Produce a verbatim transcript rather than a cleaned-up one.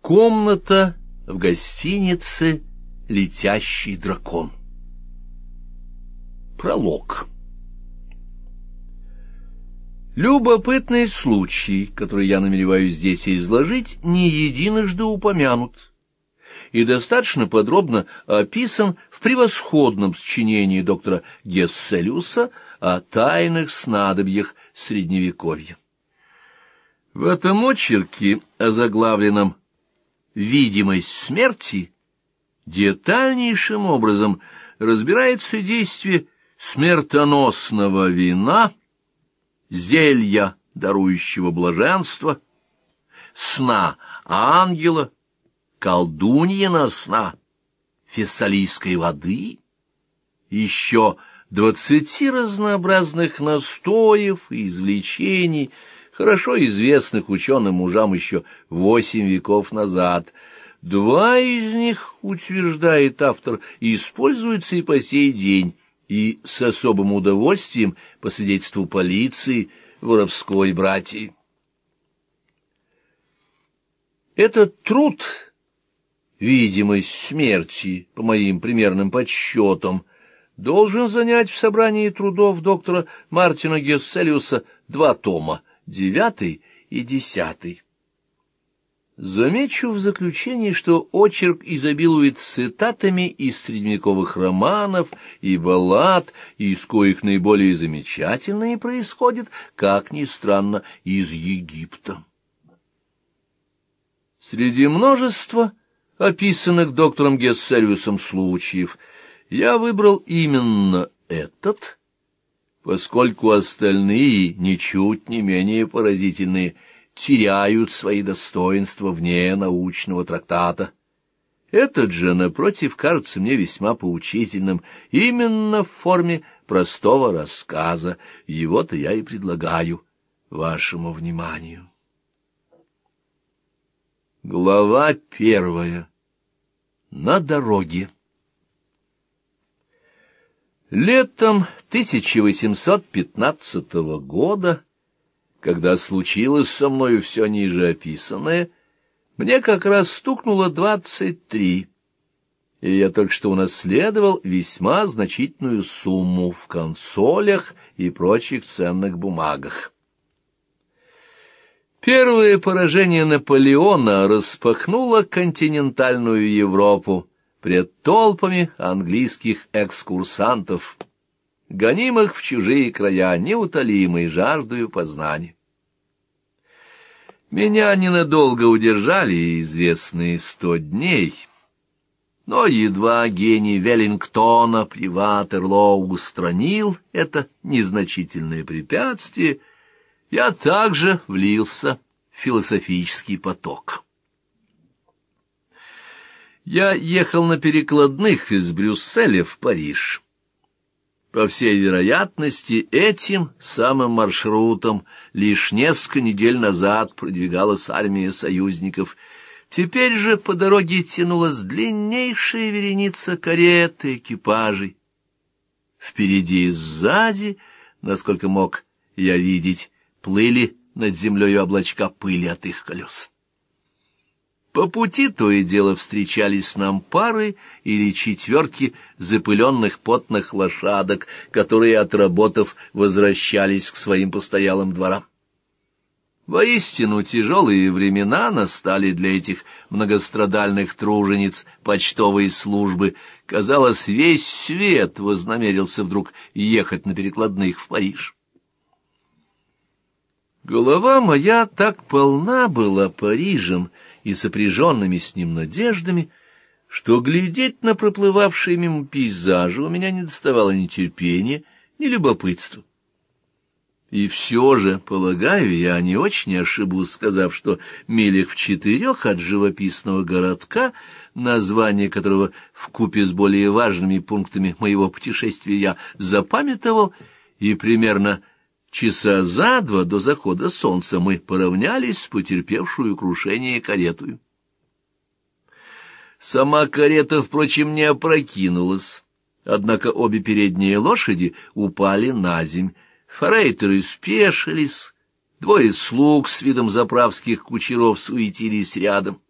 Комната в гостинице «Летящий дракон». Пролог. Любопытный случай, который я намереваюсь здесь изложить, не единожды упомянут и достаточно подробно описан в превосходном сочинении доктора Гесселиуса о тайных снадобьях Средневековья. В этом очерке, озаглавленном «Видимость смерти», детальнейшим образом разбирается действие смертоносного вина, зелья, дарующего блаженство, сна ангела, колдуньина сна, фессалийской воды, еще двадцати разнообразных настоев и извлечений, хорошо известных ученым мужам еще восемь веков назад. Два из них, утверждает автор, используются и по сей день, и с особым удовольствием, по свидетельству полиции, воровской братьи. Этот труд, «Видимость смерти», по моим примерным подсчетам, должен занять в собрании трудов доктора Мартина Гесселиуса два тома, девятый и десятый. Замечу в заключении, что очерк изобилует цитатами из средневековых романов и баллад, из коих наиболее замечательные происходят, как ни странно, из Египта. Среди множества описанных доктором Гесселиусом случаев я выбрал именно этот, поскольку остальные, ничуть не менее поразительные, теряют свои достоинства вне научного трактата. Этот же, напротив, кажется мне весьма поучительным именно в форме простого рассказа. Его-то я и предлагаю вашему вниманию. Глава первая. На дороге. Летом тысяча восемьсот пятнадцатого года, когда случилось со мною все ниже описанное, мне как раз стукнуло двадцать три, и я только что унаследовал весьма значительную сумму в консолях и прочих ценных бумагах. Первое поражение Наполеона распахнуло континентальную Европу пред толпами английских экскурсантов, гонимых в чужие края неутолимой жаждою познания. Меня ненадолго удержали известные сто дней, но едва гений Веллингтона при Ватерлоо устранил это незначительное препятствие, я также влился в философический поток. Я ехал на перекладных из Брюсселя в Париж. По всей вероятности, этим самым маршрутом лишь несколько недель назад продвигалась армия союзников. Теперь же по дороге тянулась длиннейшая вереница карет и экипажей. Впереди и сзади, насколько мог я видеть, плыли над землею облачка пыли от их колес. По пути то и дело встречались нам пары или четверки запыленных потных лошадок, которые, отработав, возвращались к своим постоялым дворам. Воистину тяжелые времена настали для этих многострадальных тружениц почтовой службы. Казалось, весь свет вознамерился вдруг ехать на перекладных в Париж. Голова моя так полна была Парижем и сопряженными с ним надеждами, что глядеть на проплывавшие мимо пейзажи у меня не доставало ни терпения, ни любопытства. И все же, полагаю, я не очень ошибусь, сказав, что милях в четырех от живописного городка, название которого вкупе с более важными пунктами моего путешествия я запамятовал, и примерно часа за два до захода солнца мы поравнялись с потерпевшую крушение каретою. Сама карета, впрочем, не опрокинулась, однако обе передние лошади упали на земь. Форейтеры спешились, двое слуг с видом заправских кучеров суетились рядом.